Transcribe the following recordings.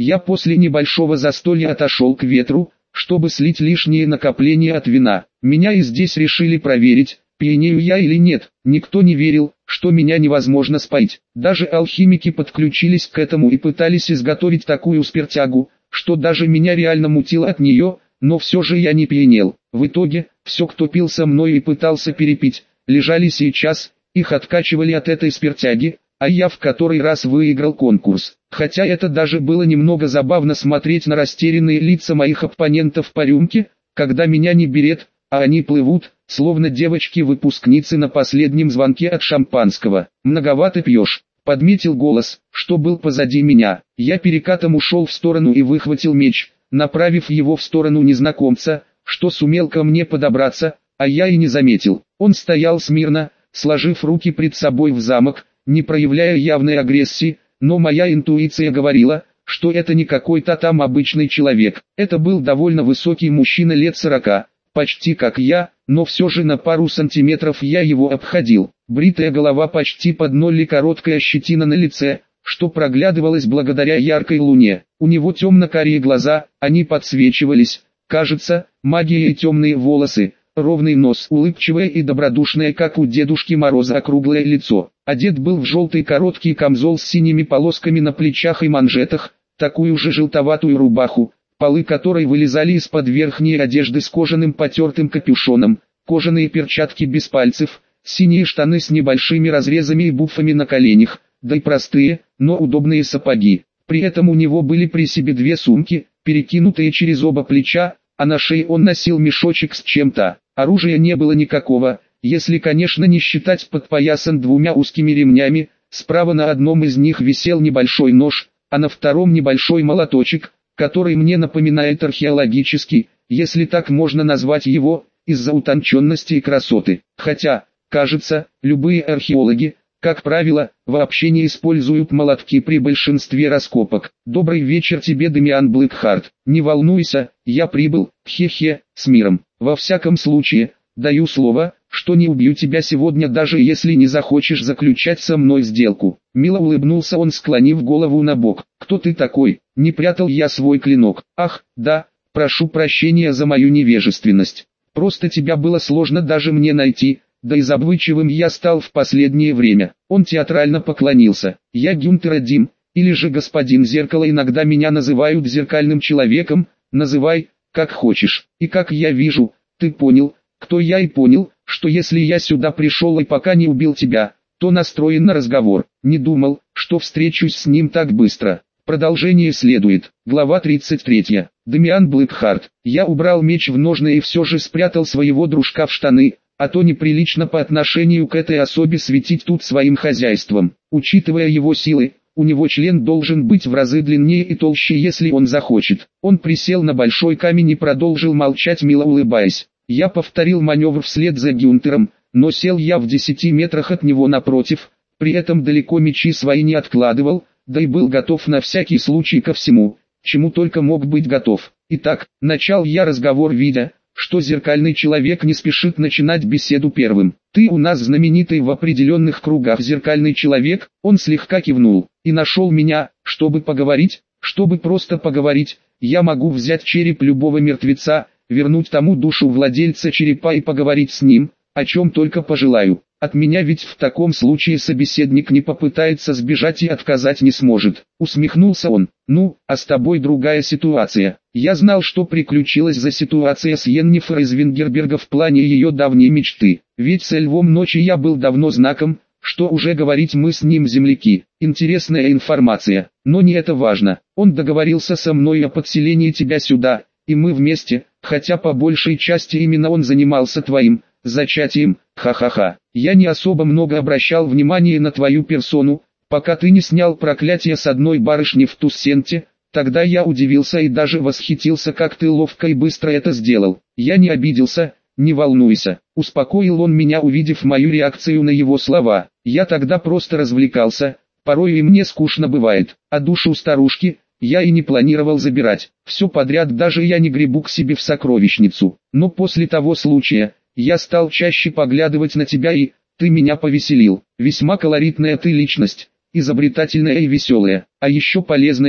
Я после небольшого застолья отошел к ветру, чтобы слить лишние накопления от вина. Меня и здесь решили проверить, пьянею я или нет. Никто не верил, что меня невозможно споить. Даже алхимики подключились к этому и пытались изготовить такую спиртягу, что даже меня реально мутило от нее, но все же я не пьянел. В итоге, все, кто пил со мной и пытался перепить, лежали сейчас, их откачивали от этой спиртяги, а я в который раз выиграл конкурс. Хотя это даже было немного забавно смотреть на растерянные лица моих оппонентов по рюмке, когда меня не берет, а они плывут, словно девочки-выпускницы на последнем звонке от шампанского. «Многовато пьешь», — подметил голос, что был позади меня. Я перекатом ушел в сторону и выхватил меч, направив его в сторону незнакомца, что сумел ко мне подобраться, а я и не заметил. Он стоял смирно, сложив руки пред собой в замок, не проявляя явной агрессии, но моя интуиция говорила, что это не какой-то там обычный человек. Это был довольно высокий мужчина лет 40, почти как я, но все же на пару сантиметров я его обходил. Бритая голова почти под ноль и короткая щетина на лице, что проглядывалось благодаря яркой луне. У него темно-карие глаза, они подсвечивались, кажется, магией, темные волосы, ровный нос, улыбчивое и добродушное, как у Дедушки Мороза, округлое лицо. Одет был в желтый короткий камзол с синими полосками на плечах и манжетах, такую же желтоватую рубаху, полы которой вылезали из-под верхней одежды с кожаным потертым капюшоном, кожаные перчатки без пальцев, синие штаны с небольшими разрезами и буфами на коленях, да и простые, но удобные сапоги. При этом у него были при себе две сумки, перекинутые через оба плеча, а на шее он носил мешочек с чем-то. Оружия не было никакого, если, конечно, не считать подпоясан двумя узкими ремнями. Справа на одном из них висел небольшой нож, а на втором небольшой молоточек, который мне напоминает археологический, если так можно назвать его, из-за утонченности и красоты. Хотя, кажется, любые археологи, как правило, вообще не используют молотки при большинстве раскопок. «Добрый вечер тебе, Дамиан Блэкхарт. Не волнуйся, я прибыл, хе-хе, с миром. Во всяком случае, даю слово, что не убью тебя сегодня, даже если не захочешь заключать со мной сделку». Мило улыбнулся он, склонив голову на бок. «Кто ты такой?» Не прятал я свой клинок. «Ах, да, прошу прощения за мою невежественность. Просто тебя было сложно даже мне найти». Да и забывчивым я стал в последнее время. Он театрально поклонился. «Я Гюнтер Дим, или же господин Зеркало, иногда меня называют зеркальным человеком, называй, как хочешь. И как я вижу, ты понял, кто я, и понял, что если я сюда пришел и пока не убил тебя, то настроен на разговор. Не думал, что встречусь с ним так быстро». Продолжение следует. Глава 33. Дамиан Блэкхарт. Я убрал меч в ножны и все же спрятал своего дружка в штаны, а то неприлично по отношению к этой особе светить тут своим хозяйством. Учитывая его силы, у него член должен быть в разы длиннее и толще, если он захочет. Он присел на большой камень и продолжил молчать, мило улыбаясь. Я повторил маневр вслед за Гюнтером, но сел я в 10 метрах от него напротив, при этом далеко мечи свои не откладывал, да и был готов на всякий случай ко всему, чему только мог быть готов. Итак, начал я разговор, видя, что зеркальный человек не спешит начинать беседу первым. «Ты у нас знаменитый в определенных кругах зеркальный человек», он слегка кивнул, «и нашел меня, чтобы поговорить, чтобы просто поговорить. Я могу взять череп любого мертвеца, вернуть тому душу владельца черепа и поговорить с ним, о чем только пожелаю. От меня ведь в таком случае собеседник не попытается сбежать и отказать не сможет». Усмехнулся он. «Ну, а с тобой другая ситуация. Я знал, что приключилась за ситуация с Йеннифер из Вингерберга в плане ее давней мечты. Ведь с Львом Ночи я был давно знаком, что уже говорить, мы с ним земляки. Интересная информация, но не это важно. Он договорился со мной о подселении тебя сюда, и мы вместе, хотя по большей части именно он занимался твоим зачатием, ха-ха-ха. Я не особо много обращал внимания на твою персону, пока ты не снял проклятие с одной барышни в Туссенте. Тогда я удивился и даже восхитился, как ты ловко и быстро это сделал. Я не обиделся, не волнуйся. Успокоил он меня, увидев мою реакцию на его слова. Я тогда просто развлекался, порой и мне скучно бывает. А душу старушки я и не планировал забирать. Все подряд, даже я не гребу к себе в сокровищницу. Но после того случая я стал чаще поглядывать на тебя, и ты меня повеселил. Весьма колоритная ты личность, изобретательная и веселая, а еще полезная,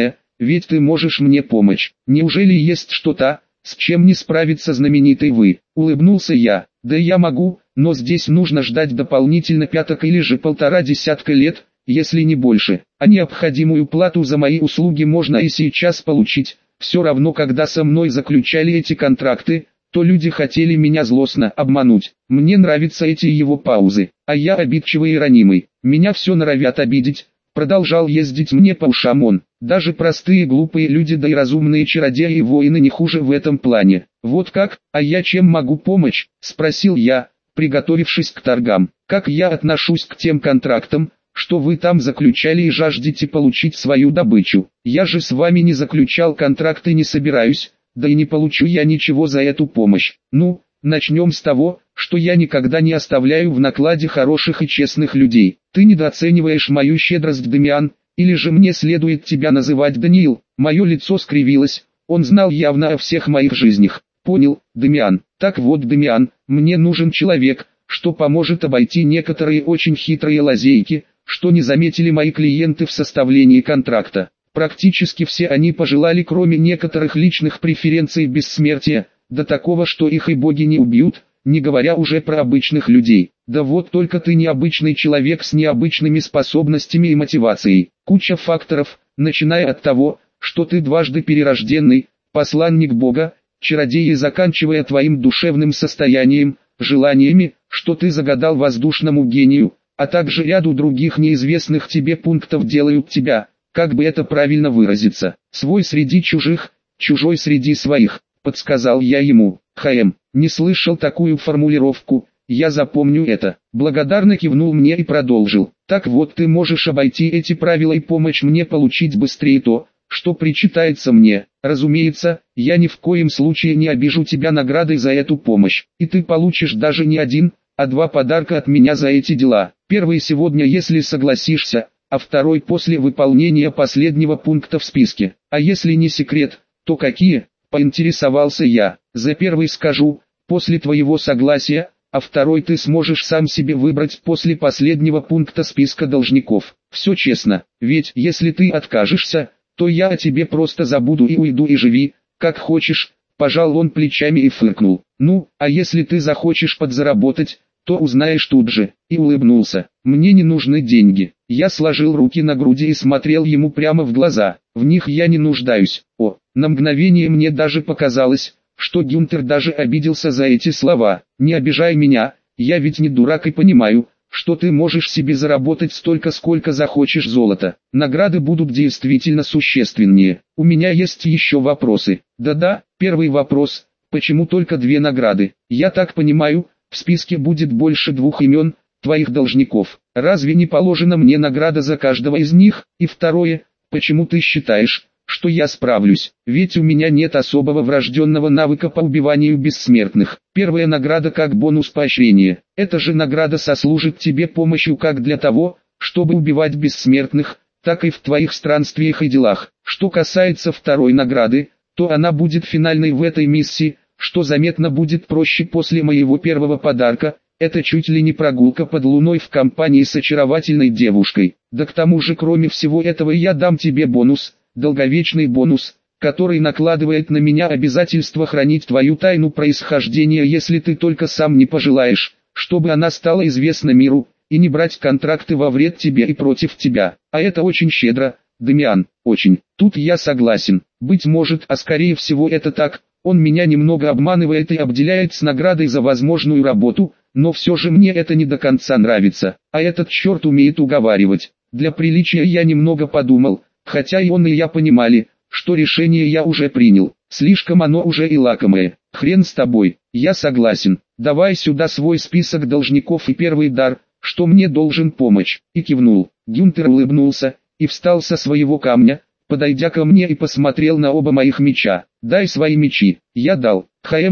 ведь ты можешь мне помочь. Неужели есть что-то, с чем не справится знаменитый вы? Улыбнулся я. Да я могу, но здесь нужно ждать дополнительно пяток или же 1,5 лет, если не больше. А необходимую плату за мои услуги можно и сейчас получить. Все равно, когда со мной заключали эти контракты, то люди хотели меня злостно обмануть. Мне нравятся эти его паузы, а я обидчивый и ранимый. Меня все норовят обидеть. Продолжал ездить мне по ушам он. Даже простые глупые люди, да и разумные чародеи и воины не хуже в этом плане. Вот как, а я чем могу помочь? Спросил я, приготовившись к торгам. Как я отношусь к тем контрактам, что вы там заключали и жаждете получить свою добычу? Я же с вами не заключал контракты и не собираюсь, да и не получу я ничего за эту помощь. Ну, начнем с того, что я никогда не оставляю в накладе хороших и честных людей. Ты недооцениваешь мою щедрость, Дамиан, или же мне следует тебя называть Даниил? Мое лицо скривилось, он знал явно о всех моих жизнях. Понял, Дамиан. Так вот, Дамиан, мне нужен человек, что поможет обойти некоторые очень хитрые лазейки, что не заметили мои клиенты в составлении контракта. Практически все они пожелали, кроме некоторых личных преференций, бессмертия, до такого, что их и боги не убьют, не говоря уже про обычных людей. Да вот только ты необычный человек с необычными способностями и мотивацией. Куча факторов, начиная от того, что ты дважды перерожденный, посланник Бога, чародей, и заканчивая твоим душевным состоянием, желаниями, что ты загадал воздушному гению, а также ряду других неизвестных тебе пунктов делают тебя, как бы это правильно выразиться, свой среди чужих, чужой среди своих, подсказал я ему. Не слышал такую формулировку, я запомню это. Благодарно кивнул мне и продолжил. Так вот, ты можешь обойти эти правила и помочь мне получить быстрее то, что причитается мне. Разумеется, я ни в коем случае не обижу тебя наградой за эту помощь, и ты получишь даже не один, а 2 подарка от меня за эти дела. Первый сегодня, если согласишься, а второй после выполнения последнего пункта в списке. А если не секрет, то какие? Поинтересовался я. За первый скажу, после твоего согласия, а второй ты сможешь сам себе выбрать после последнего пункта списка должников. Все честно, ведь если ты откажешься, то я о тебе просто забуду и уйду, и живи, как хочешь. Пожал он плечами и фыркнул. Ну, а если ты захочешь подзаработать, то узнаешь тут же, и улыбнулся. Мне не нужны деньги. Я сложил руки на груди и смотрел ему прямо в глаза. В них я не нуждаюсь. На мгновение мне даже показалось, что Гюнтер даже обиделся за эти слова. Не обижай меня, я ведь не дурак и понимаю, что ты можешь себе заработать столько, сколько захочешь золота. Награды будут действительно существеннее. У меня есть еще вопросы. Да-да, первый вопрос, почему только 2 награды? Я так понимаю, в списке будет больше 2 имен твоих должников. Разве не положена мне награда за каждого из них? И второе, почему ты считаешь, что я справлюсь? Ведь у меня нет особого врожденного навыка по убиванию бессмертных. Первая награда как бонус поощрения. Эта же награда сослужит тебе помощью как для того, чтобы убивать бессмертных, так и в твоих странствиях и делах. Что касается второй награды, то она будет финальной в этой миссии, что заметно будет проще после моего первого подарка. Это чуть ли не прогулка под луной в компании с очаровательной девушкой. Да к тому же, кроме всего этого, я дам тебе бонус, долговечный бонус, который накладывает на меня обязательство хранить твою тайну происхождения, если ты только сам не пожелаешь, чтобы она стала известна миру, и не брать контракты во вред тебе и против тебя. А это очень щедро, Дамиан, очень. Тут я согласен. Быть может, а скорее всего это так, он меня немного обманывает и обделяет с наградой за возможную работу, но все же мне это не до конца нравится, а этот черт умеет уговаривать. Для приличия я немного подумал, хотя и он и я понимали, что решение я уже принял, слишком оно уже и лакомое. Хрен с тобой, я согласен, давай сюда свой список должников и первый дар, что мне должен помочь, и кивнул. Гюнтер улыбнулся, и встал со своего камня, подойдя ко мне и посмотрел на оба моих меча. Дай свои мечи. Я дал.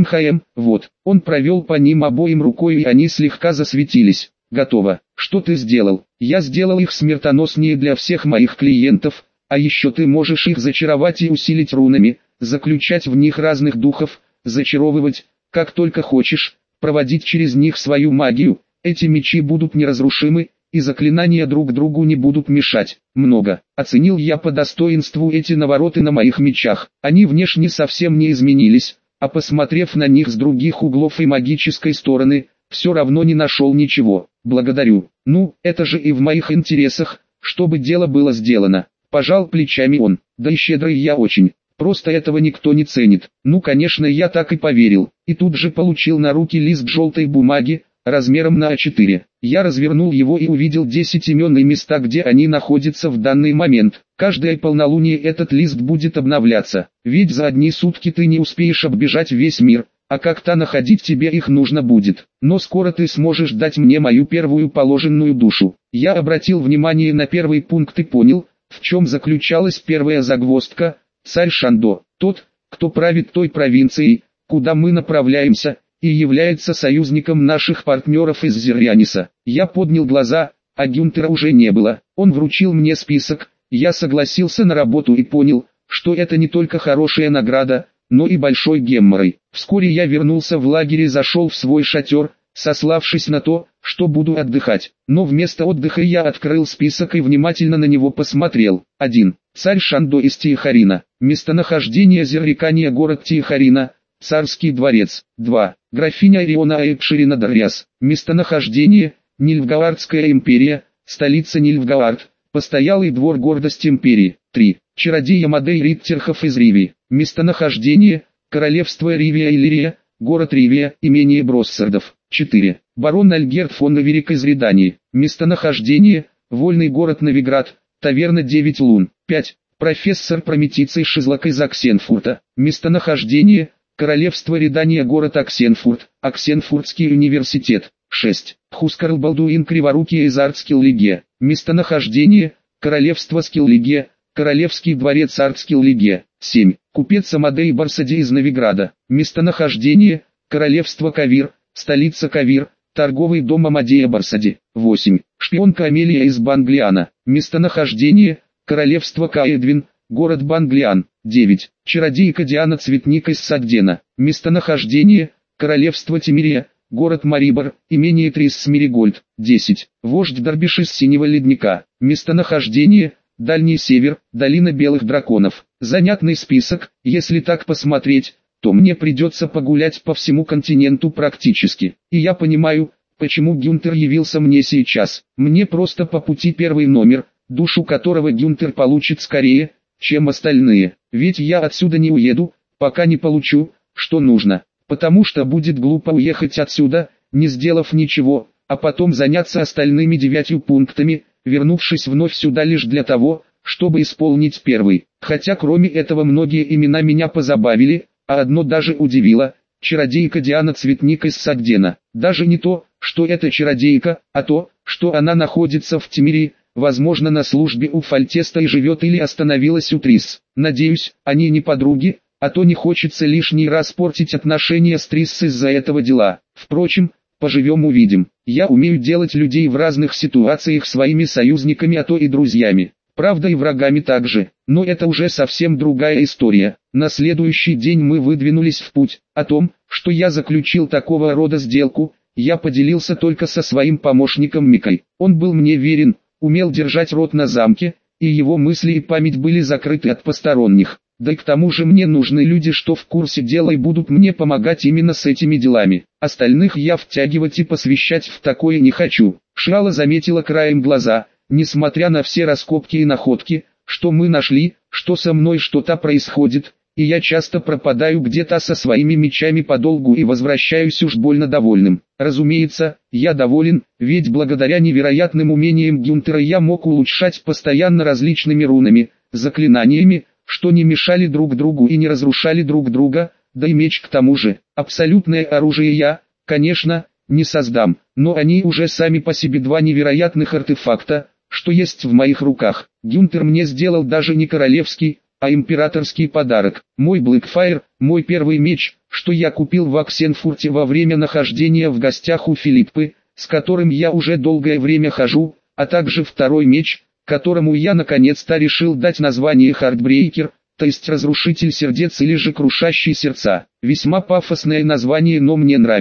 Вот. Он провел по ним обоим рукой, и они слегка засветились. Готово. Что ты сделал? Я сделал их смертоноснее для всех моих клиентов, а еще ты можешь их зачаровать и усилить рунами, заключать в них разных духов, зачаровывать, как только хочешь, проводить через них свою магию. Эти мечи будут неразрушимы, и заклинания друг другу не будут мешать. Много. Оценил я по достоинству эти навороты на моих мечах. Они внешне совсем не изменились, а посмотрев на них с других углов и магической стороны, все равно не нашел ничего. Благодарю. Ну, это же и в моих интересах, чтобы дело было сделано. Пожал плечами он. Да и щедрый я очень. Просто этого никто не ценит. Ну, конечно, я так и поверил. И тут же получил на руки лист желтой бумаги, размером на А4. Я развернул его и увидел 10 имен и места, где они находятся в данный момент. Каждое полнолуние этот лист будет обновляться. Ведь за одни сутки ты не успеешь оббежать весь мир, а как-то находить тебе их нужно будет. Но скоро ты сможешь дать мне мою первую положенную душу. Я обратил внимание на первый пункт и понял, в чем заключалась первая загвоздка. Царь Шандо, тот, кто правит той провинцией, куда мы направляемся, и является союзником наших партнеров из Зерьяниса. Я поднял глаза, а Гюнтера уже не было. Он вручил мне список, я согласился на работу и понял, что это не только хорошая награда, но и большой геморрой. Вскоре я вернулся в лагерь и зашел в свой шатер, сославшись на то, что буду отдыхать. Но вместо отдыха я открыл список и внимательно на него посмотрел. 1. Царь Шандо из Тиехарина. Местонахождение Зеррикания, город Тиехарина, Царский дворец. 2. Графиня Ариона Айпширина Дарьяс. Местонахождение, Нильфгаардская империя, столица Нильфгаард, постоялый двор, гордость империи. 3. Чародей Амадей Риттерхов из Ривии. Местонахождение, королевство Ривия-Иллирия, город Ривия, имение Броссардов. 4. Барон Альгерт фон Наверик из Редании. Местонахождение, вольный город Новиград, таверна 9 лун. 5. Профессор Прометицей Шизлок из Аксенфурта. Местонахождение, королевство Редания, город Аксенфурт, Аксенфуртский университет. 6. Хускарл Балдуин Криворукий из Артскиллиге. Местонахождение, королевство Скиллиге, королевский дворец Артскиллиге. 7. Купец Амадей Барсади из Новиграда. Местонахождение, королевство Кавир, столица Кавир, торговый дом Амадея Барсади. 8. Шпионка Амелия из Банглиана. Местонахождение, королевство Каэдвин, город Банглиан. 9. Чародейка Диана Цветник из Сагдена. Местонахождение, королевство Тимирия, город Марибор, имение Трис Смиригольд. 10. Вождь Дарбиш из Синего Ледника. Местонахождение, Дальний Север, долина Белых Драконов. Занятный список. Если так посмотреть, то мне придется погулять по всему континенту практически. И я понимаю, почему Гюнтер явился мне сейчас. Мне просто по пути первый номер, душу которого Гюнтер получит скорее, чем остальные. Ведь я отсюда не уеду, пока не получу, что нужно. Потому что будет глупо уехать отсюда, не сделав ничего, а потом заняться остальными 9 пунктами, вернувшись вновь сюда лишь для того, чтобы исполнить первый. Хотя кроме этого многие имена меня позабавили, а одно даже удивило – чародейка Диана Цветник из Сагдена. Даже не то, что это чародейка, а то, что она находится в Тимирии, возможно на службе у Фальтеста и живет или остановилась у Трис. Надеюсь, они не подруги, а то не хочется лишний раз портить отношения с Трис из-за этого дела. Впрочем, поживем увидим. Я умею делать людей в разных ситуациях своими союзниками, а то и друзьями. Правда и врагами также, но это уже совсем другая история. На следующий день мы выдвинулись в путь. О том, что я заключил такого рода сделку, я поделился только со своим помощником Микой. Он был мне верен, умел держать рот на замке, и его мысли и память были закрыты от посторонних. Да и к тому же мне нужны люди, что в курсе дела и будут мне помогать именно с этими делами. Остальных я втягивать и посвящать в такое не хочу. Шрала заметила краем глаза, несмотря на все раскопки и находки, что мы нашли, что со мной что-то происходит, и я часто пропадаю где-то со своими мечами подолгу и возвращаюсь уж больно довольным. Разумеется, я доволен, ведь благодаря невероятным умениям Гюнтера я мог улучшать постоянно различными рунами, заклинаниями, что не мешали друг другу и не разрушали друг друга, да и меч к тому же. Абсолютное оружие я, конечно, не создам, но они уже сами по себе два невероятных артефакта, что есть в моих руках. Гюнтер мне сделал даже не королевский, а императорский подарок. Мой Блэкфайр, мой первый меч, что я купил в Аксенфурте во время нахождения в гостях у Филиппы, с которым я уже долгое время хожу, а также второй меч, которому я наконец-то решил дать название Хардбрейкер, то есть разрушитель сердец или же крушащий сердца. Весьма пафосное название, но мне нравится.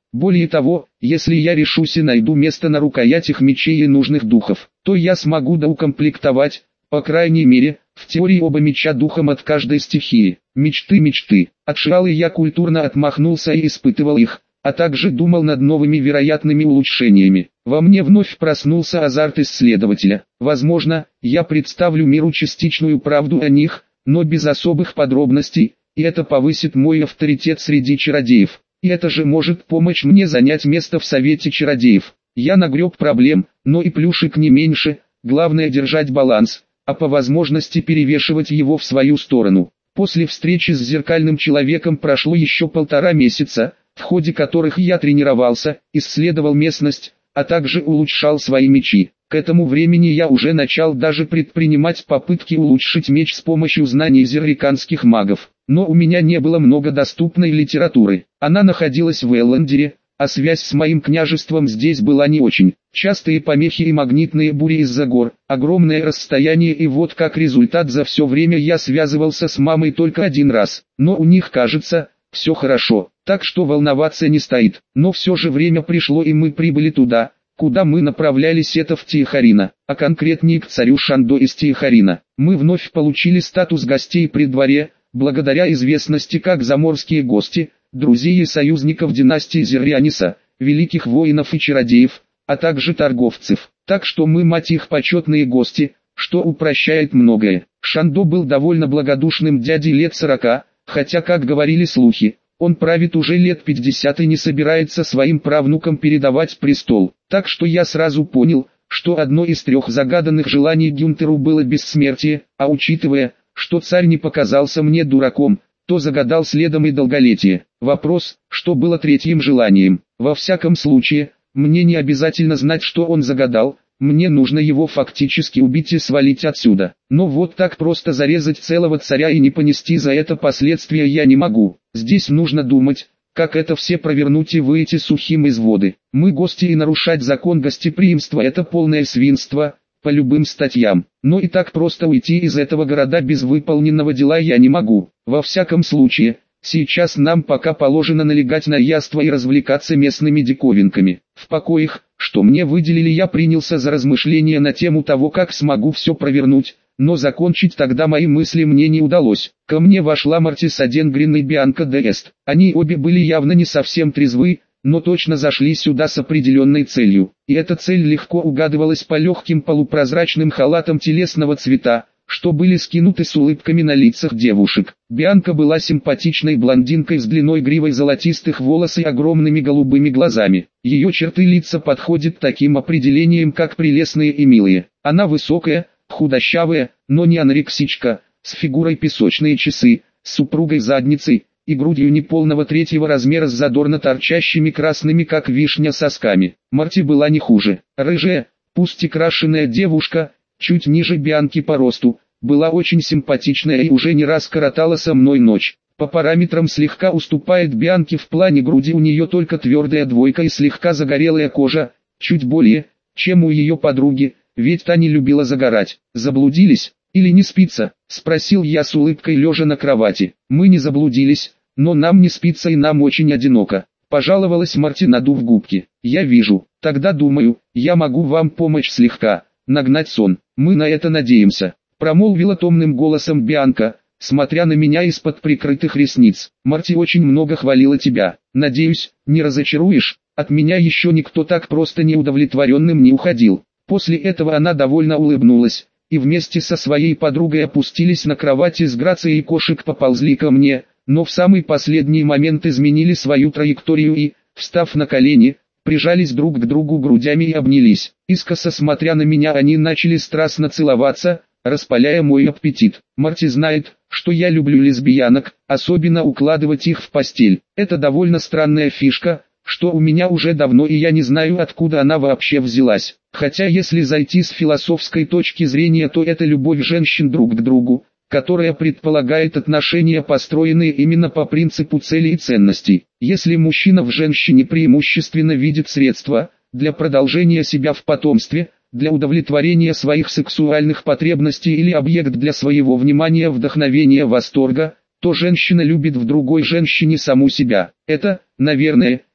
Более того, если я решусь и найду место на рукоятях мечей и нужных духов, то я смогу доукомплектовать, по крайней мере, в теории оба меча духом от каждой стихии. Мечты. От Шиалы я культурно отмахнулся и испытывал их, а также думал над новыми вероятными улучшениями. Во мне вновь проснулся азарт исследователя. Возможно, я представлю миру частичную правду о них, но без особых подробностей, и это повысит мой авторитет среди чародеев. И это же может помочь мне занять место в Совете чародеев. Я нагреб проблем, но и плюшек не меньше, главное держать баланс, а по возможности перевешивать его в свою сторону. После встречи с зеркальным человеком прошло еще 1,5 месяца, в ходе которых я тренировался, исследовал местность, а также улучшал свои мечи. К этому времени я уже начал даже предпринимать попытки улучшить меч с помощью знаний зерриканских магов. Но у меня не было много доступной литературы. Она находилась в Эллендере, а связь с моим княжеством здесь была не очень. Частые помехи и магнитные бури из-за гор, огромное расстояние, и вот как результат за все время я связывался с мамой только 1 раз. Но у них, кажется, все хорошо, так что волноваться не стоит. Но все же время пришло, и мы прибыли туда, куда мы направлялись, это в Тиехарина, а конкретнее к царю Шандо из Тиехарина. Мы вновь получили статус гостей при дворе, благодаря известности как заморские гости, друзей и союзников династии Зеррианиса, великих воинов и чародеев, а также торговцев. Так что мы, мать их, почетные гости, что упрощает многое. Шандо был довольно благодушным дядей лет 40, хотя, как говорили слухи, он правит уже лет 50 и не собирается своим правнукам передавать престол. Так что я сразу понял, что одно из 3 загаданных желаний Гюнтеру было бессмертие, а учитывая, что царь не показался мне дураком, то загадал следом и долголетие. Вопрос, что было 3-м желанием. Во всяком случае, мне не обязательно знать, что он загадал, мне нужно его фактически убить и свалить отсюда. Но вот так просто зарезать целого царя и не понести за это последствия я не могу. Здесь нужно думать, как это все провернуть и выйти сухим из воды. Мы гости, и нарушать закон гостеприимства — это полное свинство, по любым статьям. Но и так просто уйти из этого города без выполненного дела я не могу. Во всяком случае, сейчас нам пока положено налегать на яство и развлекаться местными диковинками. В покоях, что мне выделили, я принялся за размышления на тему того, как смогу все провернуть, но закончить тогда мои мысли мне не удалось. Ко мне вошла Мартис Аденгрин и Бианка де Эст. Они обе были явно не совсем трезвы, но точно зашли сюда с определенной целью. И эта цель легко угадывалась по легким полупрозрачным халатам телесного цвета, что были скинуты с улыбками на лицах девушек. Бианка была симпатичной блондинкой с длиной гривой золотистых волос и огромными голубыми глазами. Ее черты лица подходят таким определением, как прелестные и милые. Она высокая, худощавая, но не анорексичка, с фигурой песочные часы, с супругой задницей и грудью неполного 3-го размера с задорно торчащими красными как вишня сосками. Марти была не хуже. Рыжая, пусть и крашеная девушка, чуть ниже Бианки по росту, была очень симпатичная и уже не раз коротала со мной ночь. По параметрам слегка уступает Бианке в плане груди, у нее только твердая 2 и слегка загорелая кожа, чуть более, чем у ее подруги, ведь та не любила загорать. Заблудились? Или не спится? Спросил я с улыбкой, лежа на кровати. Мы не заблудились, но нам не спится и нам очень одиноко. Пожаловалась Марти, надув губки. Я вижу. Тогда думаю, я могу вам помочь слегка нагнать сон. Мы на это надеемся. Промолвила томным голосом Бианка, смотря на меня из-под прикрытых ресниц. Марти очень много хвалила тебя. Надеюсь, не разочаруешь? От меня еще никто так просто неудовлетворенным не уходил. После этого она довольно улыбнулась, и вместе со своей подругой опустились на кровати с грацией кошек, поползли ко мне, но в самый последний момент изменили свою траекторию и, встав на колени, прижались друг к другу грудями и обнялись. Искоса смотря на меня, они начали страстно целоваться, распаляя мой аппетит. Марти знает, что я люблю лесбиянок, особенно укладывать их в постель. Это довольно странная фишка, что у меня уже давно, и я не знаю, откуда она вообще взялась. Хотя если зайти с философской точки зрения, то это любовь женщин друг к другу, которая предполагает отношения, построенные именно по принципу цели и ценностей. Если мужчина в женщине преимущественно видит средства для продолжения себя в потомстве, для удовлетворения своих сексуальных потребностей или объект для своего внимания, вдохновения, восторга, то женщина любит в другой женщине саму себя. Это, наверное,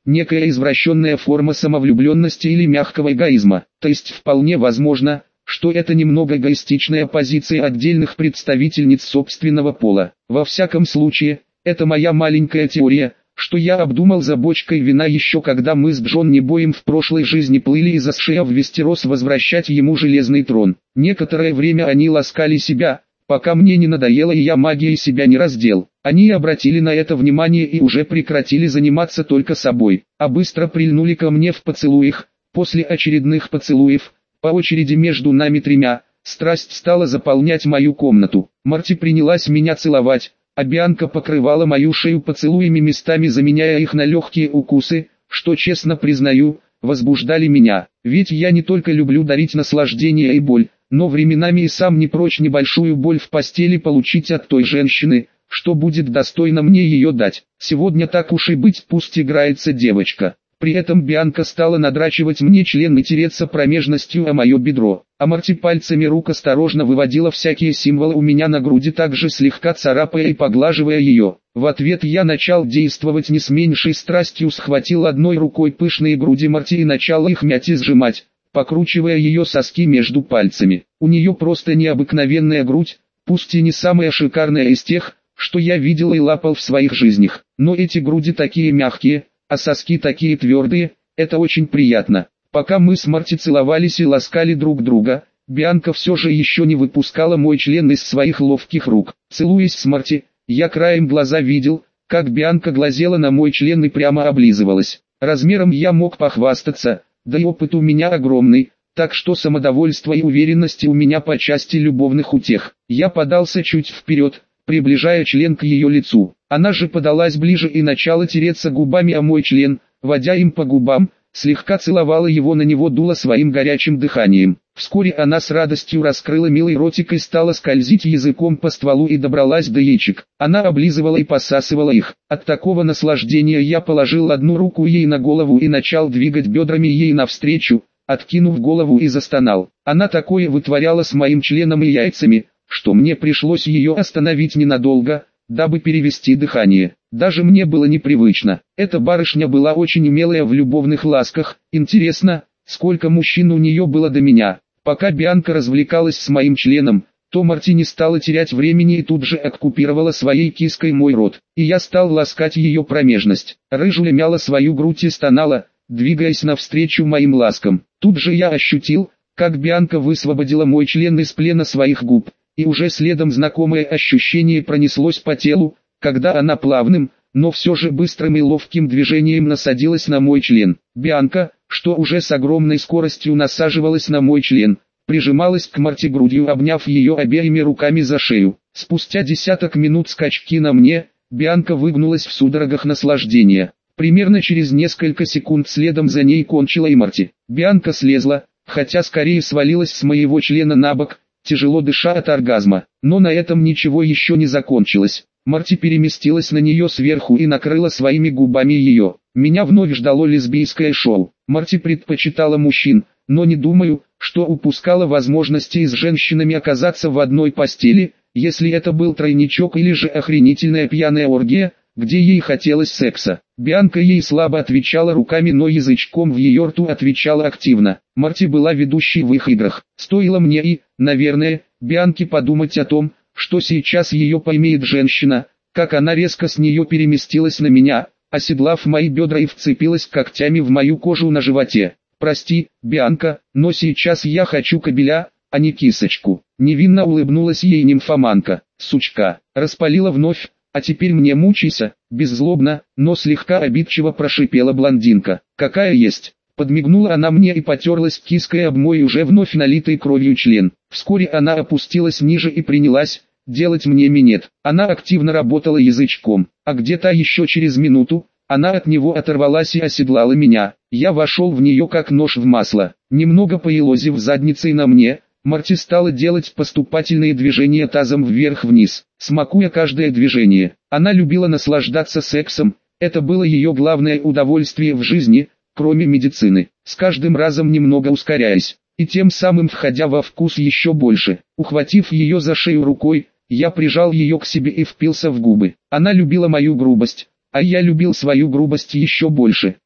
некая извращенная форма самовлюбленности или мягкого эгоизма. То есть вполне возможно, что это немного эгоистичная позиция отдельных представительниц собственного пола. Во всяком случае, это моя маленькая теория, что я обдумал за бочкой вина еще когда мы с Джонни Боем в прошлой жизни плыли из Асшея в Вестерос возвращать ему железный трон. Некоторое время они ласкали себя, пока мне не надоело и я магией себя не раздел. Они обратили на это внимание и уже прекратили заниматься только собой, а быстро прильнули ко мне в поцелуях. После очередных поцелуев, по очереди между нами тремя, страсть стала заполнять мою комнату. Марти принялась меня целовать, а Бианка покрывала мою шею поцелуями, местами заменяя их на легкие укусы, что, честно признаю, возбуждали меня. Ведь я не только люблю дарить наслаждение и боль, но временами и сам не прочь небольшую боль в постели получить от той женщины, что будет достойно мне ее дать. Сегодня так уж и быть, пусть играется девочка. При этом Бианка стала надрачивать мне член и тереться промежностью о мое бедро, а Марти пальцами рук осторожно выводила всякие символы у меня на груди, также слегка царапая и поглаживая ее. В ответ я начал действовать не с меньшей страстью, схватил одной рукой пышные груди Марти и начал их мять и сжимать, покручивая ее соски между пальцами. У нее просто необыкновенная грудь, пусть и не самая шикарная из тех, что я видел и лапал в своих жизнях, но эти груди такие мягкие, а соски такие твердые, это очень приятно. Пока мы с Марти целовались и ласкали друг друга, Бианка все же еще не выпускала мой член из своих ловких рук. Целуясь с Марти, я краем глаза видел, как Бианка глазела на мой член и прямо облизывалась. Размером я мог похвастаться, да и опыт у меня огромный, так что самодовольство и уверенность у меня по части любовных утех. Я подался чуть вперед, приближая член к ее лицу. Она же подалась ближе и начала тереться губами о мой член, водя им по губам, слегка целовала его, на него дула своим горячим дыханием. Вскоре она с радостью раскрыла милый ротик и стала скользить языком по стволу и добралась до яичек. Она облизывала и посасывала их. От такого наслаждения я положил одну руку ей на голову и начал двигать бедрами ей навстречу, откинув голову, и застонал. Она такое вытворяла с моим членом и яйцами, что мне пришлось ее остановить ненадолго, дабы перевести дыхание. Даже мне было непривычно. Эта барышня была очень умелая в любовных ласках. Интересно, сколько мужчин у нее было до меня. Пока Бианка развлекалась с моим членом, то Марти не стала терять времени и тут же оккупировала своей киской мой рот. И я стал ласкать ее промежность. Рыжуля мяла свою грудь и стонала, двигаясь навстречу моим ласкам. Тут же я ощутил, как Бианка высвободила мой член из плена своих губ. И уже следом знакомое ощущение пронеслось по телу, когда она плавным, но все же быстрым и ловким движением насадилась на мой член. Бианка, что уже с огромной скоростью насаживалась на мой член, прижималась к Марти грудью, обняв ее обеими руками за шею. Спустя десяток минут скачки на мне, Бианка выгнулась в судорогах наслаждения. Примерно через несколько секунд следом за ней кончила и Марти. Бианка слезла, хотя скорее свалилась с моего члена на бок, тяжело дыша от оргазма. Но на этом ничего еще не закончилось. Марти переместилась на нее сверху и накрыла своими губами ее. Меня вновь ждало лесбийское шоу. Марти предпочитала мужчин, но не думаю, что упускала возможности с женщинами оказаться в одной постели, если это был тройничок или же охренительная пьяная оргия, где ей хотелось секса. Бианка ей слабо отвечала руками, но язычком в ее рту отвечала активно. Марти была ведущей в их играх. Стоило мне и, наверное, Бианке подумать о том, что сейчас ее поймет женщина, как она резко с нее переместилась на меня, оседлав мои бедра и вцепилась когтями в мою кожу на животе. «Прости, Бианка, но сейчас я хочу кобеля, а не кисочку». Невинно улыбнулась ей нимфоманка. «Сучка, распалила вновь, а теперь мне мучайся», беззлобно, но слегка обидчиво прошипела блондинка. «Какая есть». Подмигнула она мне и потерлась киской об мой уже вновь налитый кровью член. Вскоре она опустилась ниже и принялась делать мне минет. Она активно работала язычком, а где-то еще через минуту она от него оторвалась и оседлала меня. Я вошел в нее как нож в масло. Немного поелозив задницей на мне, Марти стала делать поступательные движения тазом вверх-вниз, смакуя каждое движение. Она любила наслаждаться сексом, это было ее главное удовольствие в жизни, кроме медицины. С каждым разом немного ускоряясь, и тем самым входя во вкус еще больше. Ухватив ее за шею рукой, я прижал ее к себе и впился в губы. Она любила мою грубость, а я любил свою грубость еще больше.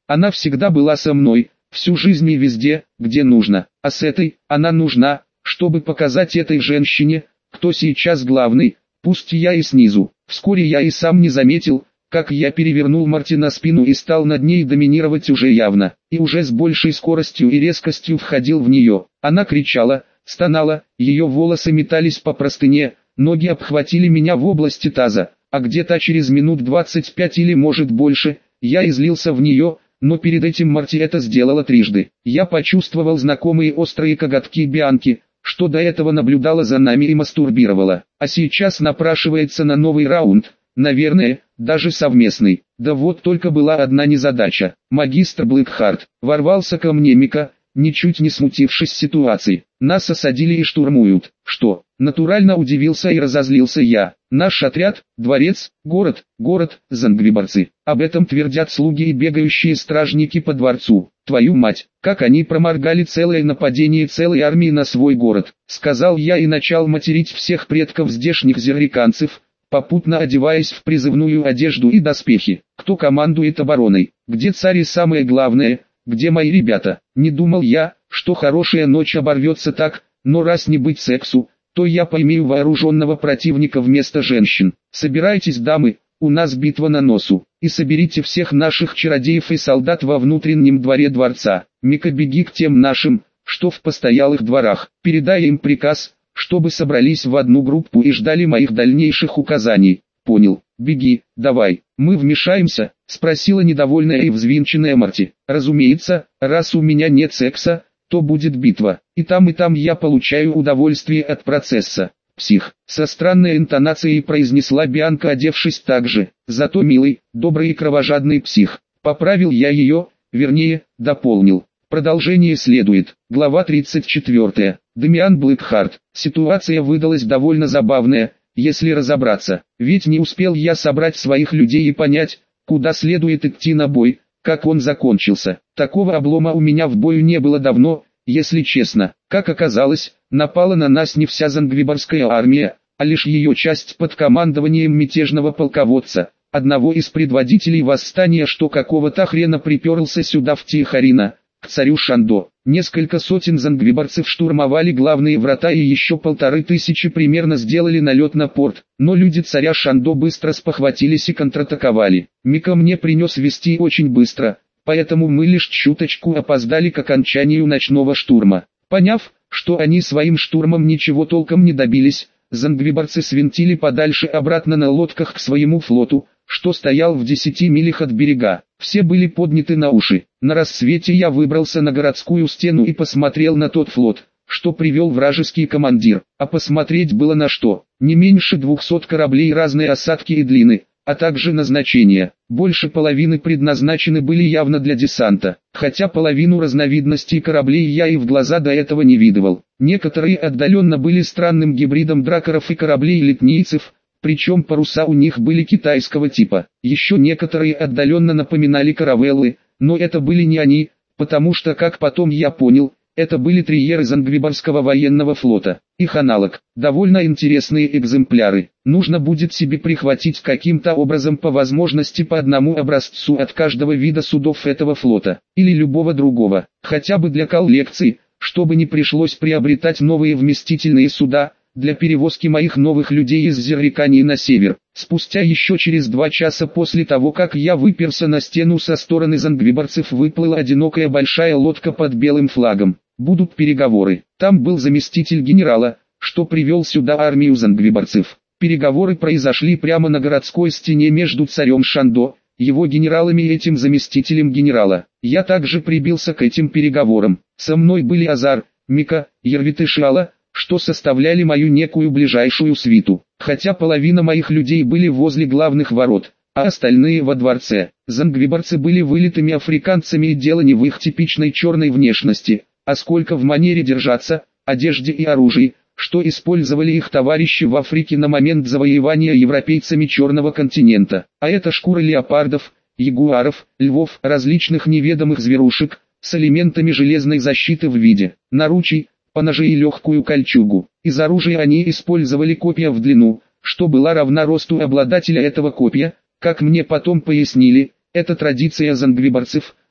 Она всегда была со мной, всю жизнь и везде, где нужно. А с этой, она нужна, чтобы показать этой женщине, кто сейчас главный, пусть я и снизу. Вскоре я и сам не заметил, как я перевернул Марти на спину и стал над ней доминировать уже явно, и уже с большей скоростью и резкостью входил в нее. Она кричала, стонала, ее волосы метались по простыне, ноги обхватили меня в области таза, а где-то через минут 25 или может больше, я излился в нее, но перед этим Марти это сделала трижды. Я почувствовал знакомые острые коготки Бианки, что до этого наблюдала за нами и мастурбировала, а сейчас напрашивается на новый раунд. Наверное, даже совместный. Да вот только была одна незадача. Магистр Блэкхарт ворвался ко мне Мика, ничуть не смутившись ситуации. Нас осадили и штурмуют. Что? Натурально удивился и разозлился я. Наш отряд, дворец, город, зангвибарцы. Об этом твердят слуги и бегающие стражники по дворцу. Твою мать, как они проморгали целое нападение целой армии на свой город. Сказал я и начал материть всех предков здешних зерриканцев, попутно одеваясь в призывную одежду и доспехи. Кто командует обороной? Где царь и самое главное, где мои ребята? Не думал я, что хорошая ночь оборвется так, но раз не быть сексу, то я поймаю вооруженного противника вместо женщин. Собирайтесь, дамы, у нас битва на носу, и соберите всех наших чародеев и солдат во внутреннем дворе дворца. Мика, беги к тем нашим, что в постоялых дворах, передай им приказ, чтобы собрались в одну группу и ждали моих дальнейших указаний. Понял, беги, давай, мы вмешаемся, спросила недовольная и взвинченная Марти. Разумеется, раз у меня нет секса, то будет битва, и там я получаю удовольствие от процесса. Псих, со странной интонацией произнесла Бианка, одевшись так же. Зато милый, добрый и кровожадный псих. Поправил я ее, вернее, дополнил. Продолжение следует. Глава 34. Дамиан Блэкхарт. Ситуация выдалась довольно забавная, если разобраться. Ведь не успел я собрать своих людей и понять, куда следует идти на бой, как он закончился. Такого облома у меня в бою не было давно, если честно. Как оказалось, напала на нас не вся зангвибарская армия, а лишь ее часть под командованием мятежного полководца, одного из предводителей восстания, что какого-то хрена приперлся сюда в Тихарино, к царю Шандо. Несколько сотен зангвибарцев штурмовали главные врата и еще 1500 примерно сделали налет на порт, но люди царя Шандо быстро спохватились и контратаковали. Мика мне принес вести очень быстро, поэтому мы лишь чуточку опоздали к окончанию ночного штурма. Поняв, что они своим штурмом ничего толком не добились, зангвибарцы свинтили подальше обратно на лодках к своему флоту, что стоял в 10 милях от берега. Все были подняты на уши. На рассвете я выбрался на городскую стену и посмотрел на тот флот, что привел вражеский командир. А посмотреть было на что. Не меньше 200 кораблей разной осадки и длины, а также назначения. Больше половины предназначены были явно для десанта, хотя половину разновидностей кораблей я и в глаза до этого не видывал. Некоторые отдаленно были странным гибридом дракаров и кораблей литнийцев, причем паруса у них были китайского типа. Еще некоторые отдаленно напоминали каравеллы, но это были не они, потому что, как потом я понял, это были триеры зангвибарского военного флота. Их аналог. Довольно интересные экземпляры. Нужно будет себе прихватить каким-то образом по возможности по одному образцу от каждого вида судов этого флота, или любого другого, хотя бы для коллекции, чтобы не пришлось приобретать новые вместительные суда, для перевозки моих новых людей из Зеррикании на север. Спустя еще через 2 часа после того, как я выперся на стену со стороны зангвибарцев, выплыла одинокая большая лодка под белым флагом. Будут переговоры. Там был заместитель генерала, что привел сюда армию зангвибарцев. Переговоры произошли прямо на городской стене между царем Шандо, его генералами и этим заместителем генерала. Я также прибился к этим переговорам. Со мной были Азар, Мика, Ервит и Шиала, что составляли мою некую ближайшую свиту, хотя половина моих людей были возле главных ворот, а остальные во дворце. Зангвибарцы были вылитыми африканцами, и дело не в их типичной черной внешности, а сколько в манере держаться, одежде и оружии, что использовали их товарищи в Африке на момент завоевания европейцами черного континента. А это шкуры леопардов, ягуаров, львов, различных неведомых зверушек, с элементами железной защиты в виде наручий, поножей и легкую кольчугу. Из оружия они использовали копья в длину, что была равна росту обладателя этого копья. Как мне потом пояснили, это традиция зангвибарцев,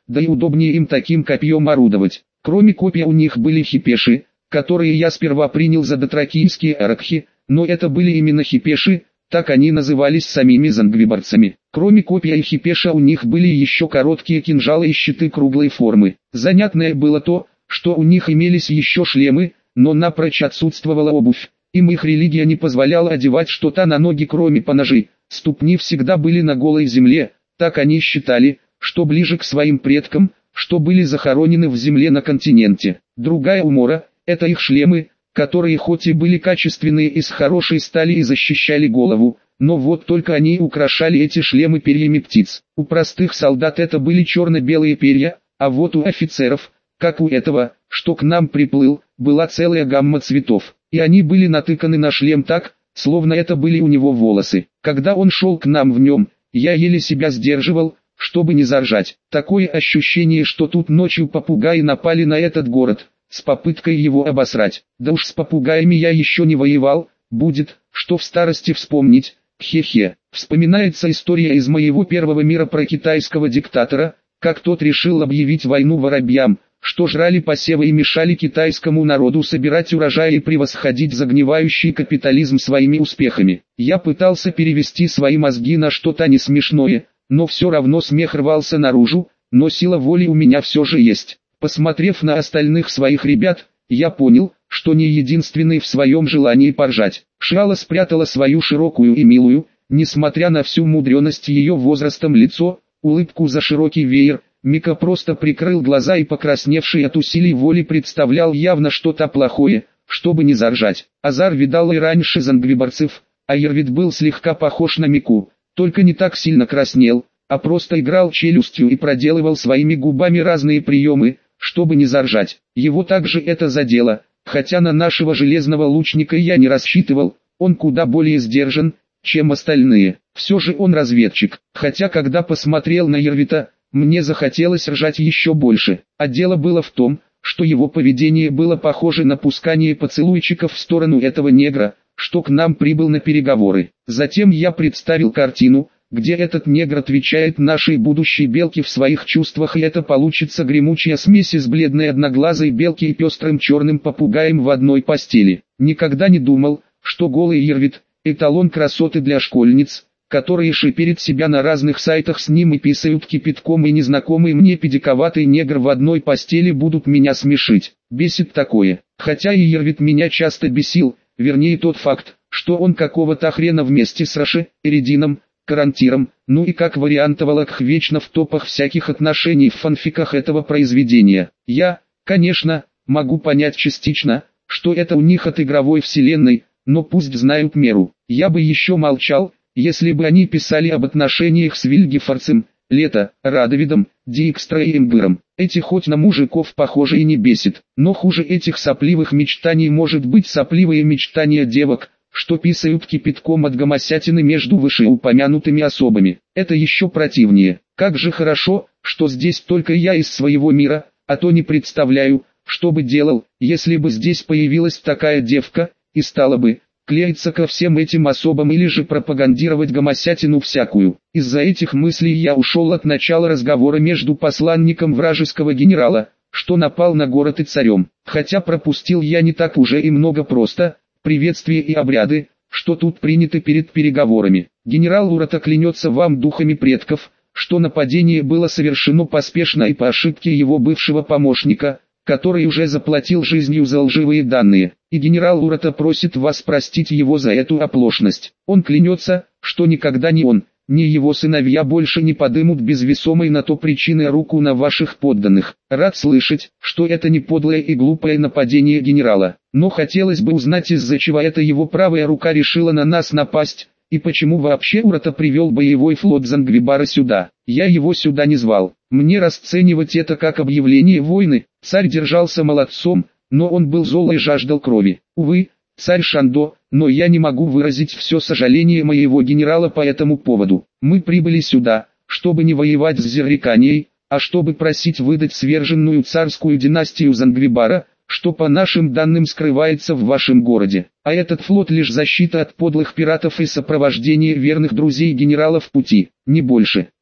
да и удобнее им таким копьем орудовать. Кроме копья у них были хипеши, которые я сперва принял за дотракийские аракхи, но это были именно хипеши, так они назывались самими зангвибарцами. Кроме копья и хипеша у них были еще короткие кинжалы и щиты круглой формы. Занятное было то, что у них имелись еще шлемы, но напрочь отсутствовала обувь. Им их религия не позволяла одевать что-то на ноги кроме поножей. Ступни всегда были на голой земле, так они считали, что ближе к своим предкам, что были захоронены в земле на континенте. Другая умора – это их шлемы, которые хоть и были качественные из хорошей стали и защищали голову, но вот только они украшали эти шлемы перьями птиц. У простых солдат это были черно-белые перья, а вот у офицеров, как у этого, что к нам приплыл, была целая гамма цветов, и они были натыканы на шлем так, словно это были у него волосы. Когда он шел к нам в нем, я еле себя сдерживал, чтобы не заржать. Такое ощущение, что тут ночью попугаи напали на этот город, с попыткой его обосрать. Да уж с попугаями я еще не воевал, будет, что в старости вспомнить, хе-хе. Вспоминается история из моего первого мира про китайского диктатора, как тот решил объявить войну воробьям, что жрали посевы и мешали китайскому народу собирать урожай и превосходить загнивающий капитализм своими успехами. Я пытался перевести свои мозги на что-то не смешное, но все равно смех рвался наружу, но сила воли у меня все же есть. Посмотрев на остальных своих ребят, я понял, что не единственный в своем желании поржать. Шиала спрятала свою широкую и милую, несмотря на всю мудреность ее возрастом лицо, улыбку за широкий веер. Мика просто прикрыл глаза и покрасневший от усилий воли представлял явно что-то плохое, чтобы не заржать. Азар видал и раньше зангвибарцев, а Ервид был слегка похож на Мику, только не так сильно краснел, а просто играл челюстью и проделывал своими губами разные приемы, чтобы не заржать. Его также это задело, хотя на нашего железного лучника я не рассчитывал, он куда более сдержан, чем остальные. Все же он разведчик, хотя когда посмотрел на Ервита, мне захотелось ржать еще больше, а дело было в том, что его поведение было похоже на пускание поцелуйчиков в сторону этого негра, что к нам прибыл на переговоры. Затем я представил картину, где этот негр отвечает нашей будущей белке в своих чувствах, и это получится гремучая смесь из бледной одноглазой белки и пестрым черным попугаем в одной постели. Никогда не думал, что голый Ервид – эталон красоты для школьниц, которые шиперят себя на разных сайтах с ним и писают кипятком, и незнакомый мне педиковатый негр в одной постели будут меня смешить. Бесит такое. Хотя и Ервид меня часто бесил, вернее тот факт, что он какого-то хрена вместе с Раши, Эридином, Карантиром, ну и как вариант Волокх вечно в топах всяких отношений в фанфиках этого произведения. Я, конечно, могу понять частично, что это у них от игровой вселенной, но пусть знают меру. Я бы еще молчал, если бы они писали об отношениях с Вильгефорцем, Лето, Радовидом, Диэкстра и Эмбыром. Эти хоть на мужиков похоже и не бесит, но хуже этих сопливых мечтаний может быть сопливые мечтания девок, что писают кипятком от гомосятины между вышеупомянутыми особами. Это еще противнее. Как же хорошо, что здесь только я из своего мира, а то не представляю, что бы делал, если бы здесь появилась такая девка, и стала бы клеиться ко всем этим особам или же пропагандировать гомосятину всякую. Из-за этих мыслей я ушел от начала разговора между посланником вражеского генерала, что напал на город, и царем. Хотя пропустил я не так уже и много, просто приветствия и обряды, что тут приняты перед переговорами. Генерал Урата клянется вам духами предков, что нападение было совершено поспешно и по ошибке его бывшего помощника, который уже заплатил жизнью за лживые данные, и генерал Урата просит вас простить его за эту оплошность. Он клянется, что никогда ни он, ни его сыновья больше не подымут без весомой на то причины руку на ваших подданных. Рад слышать, что это не подлое и глупое нападение генерала, но хотелось бы узнать, из-за чего эта его правая рука решила на нас напасть, и почему вообще Урата привел боевой флот Зангвибара сюда. Я его сюда не звал. Мне расценивать это как объявление войны. Царь держался молодцом, но он был зол и жаждал крови. Увы, царь Шандо, но я не могу выразить все сожаление моего генерала по этому поводу. Мы прибыли сюда, чтобы не воевать с Зерриканией, а чтобы просить выдать сверженную царскую династию Зангвибара, что по нашим данным скрывается в вашем городе. А этот флот лишь защита от подлых пиратов и сопровождение верных друзей генерала в пути, не больше.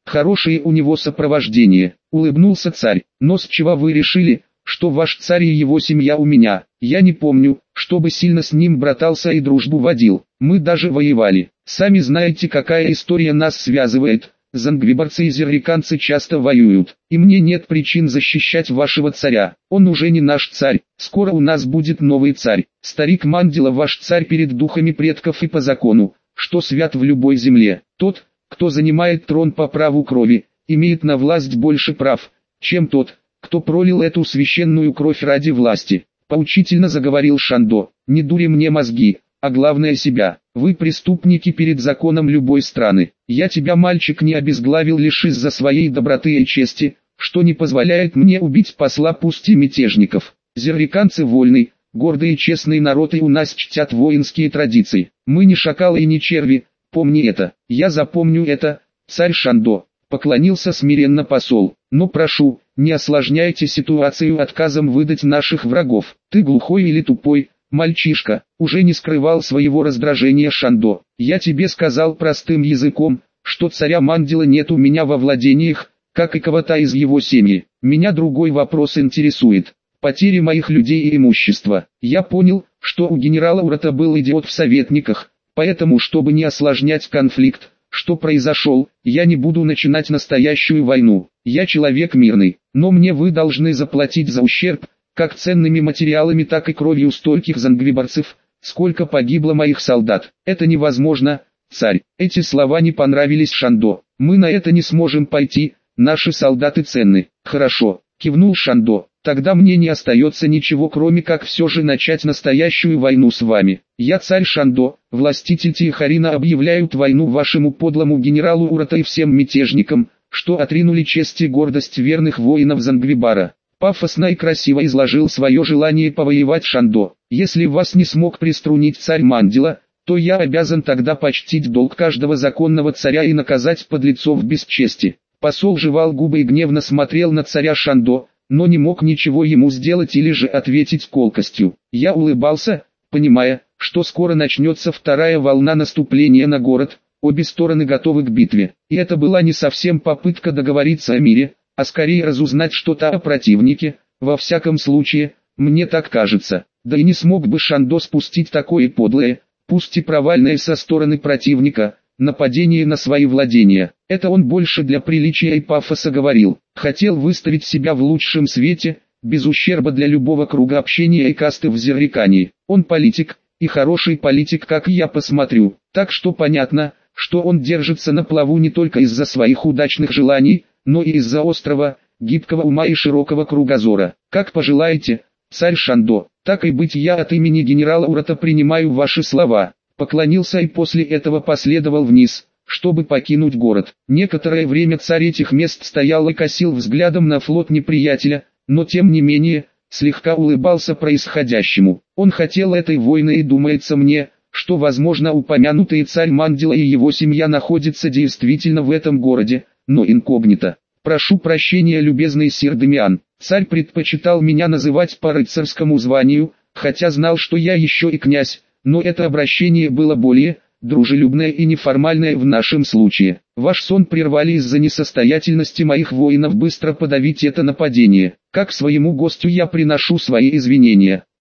Хорошее у него сопровождение, улыбнулся царь. Но с чего вы решили, что ваш царь и его семья у меня? Я не помню, чтобы сильно с ним братался и дружбу водил. Мы даже воевали. Сами знаете, какая история нас связывает. Зангвибарцы и зерриканцы часто воюют, и мне нет причин защищать вашего царя. Он уже не наш царь, скоро у нас будет новый царь. Старик Мандила ваш царь перед духами предков и по закону, что свят в любой земле. Тот, кто занимает трон по праву крови, имеет на власть больше прав, чем тот, кто пролил эту священную кровь ради власти. Поучительно заговорил Шандо. Не дури мне мозги, а главное себя. Вы преступники перед законом любой страны. Я тебя, мальчик, не обезглавил лишь из-за своей доброты и чести, что не позволяет мне убить посла пусть и мятежников. Зерриканцы вольный, гордый и честный народ, и у нас чтят воинские традиции. Мы не шакалы и не черви, помни это. Я запомню это, царь Шандо. Поклонился смиренно посол. Но прошу, не осложняйте ситуацию отказом выдать наших врагов. Ты глухой или тупой, мальчишка? Уже не скрывал своего раздражения Шандо. Я тебе сказал простым языком, что царя Мандила нет у меня во владениях, как и кого-то из его семьи. Меня другой вопрос интересует. Потери моих людей и имущества. Я понял, что у генерала Урата был идиот в советниках, поэтому, чтобы не осложнять конфликт, что произошел, я не буду начинать настоящую войну. Я человек мирный, но мне вы должны заплатить за ущерб, как ценными материалами, так и кровью стольких зангвибарцев, сколько погибло моих солдат. Это невозможно, царь. Эти слова не понравились Шандо. Мы на это не сможем пойти, наши солдаты ценны. Хорошо, кивнул Шандо. Тогда мне не остается ничего, кроме как все же начать настоящую войну с вами. Я царь Шандо, властитель Тихарина, объявляют войну вашему подлому генералу Урата и всем мятежникам, что отринули честь и гордость верных воинов Зангвибара. Пафосно и красиво изложил свое желание повоевать Шандо. Если вас не смог приструнить царь Мандила, то я обязан тогда почтить долг каждого законного царя и наказать подлецов без чести. Посол жевал губы и гневно смотрел на царя Шандо, но не мог ничего ему сделать или же ответить колкостью. Я улыбался, понимая, что скоро начнется вторая волна наступления на город, обе стороны готовы к битве. И это была не совсем попытка договориться о мире, а скорее разузнать что-то о противнике, во всяком случае, мне так кажется. Да и не смог бы Шандо спустить такое подлое, пусть и провальное со стороны противника, нападение на свои владения. Это он больше для приличия и пафоса говорил. Хотел выставить себя в лучшем свете, без ущерба для любого круга общения и касты в Зеррикании. Он политик, и хороший политик, как я посмотрю. Так что понятно, что он держится на плаву не только из-за своих удачных желаний, но и из-за острого, гибкого ума и широкого кругозора. Как пожелаете, царь Шандо. Так и быть, я от имени генерала Урата принимаю ваши слова. Поклонился и после этого последовал вниз, чтобы покинуть город. Некоторое время царь этих мест стоял и косил взглядом на флот неприятеля, но тем не менее, слегка улыбался происходящему. Он хотел этой войны, и думается мне, что возможно упомянутый царь Мандила и его семья находятся действительно в этом городе, но инкогнито. Прошу прощения, любезный сир Демиан, царь предпочитал меня называть по рыцарскому званию, хотя знал, что я еще и князь, но это обращение было более дружелюбное и неформальное в нашем случае. Ваш сон прервали из-за несостоятельности моих воинов быстро подавить это нападение. Как своему гостю я приношу свои извинения.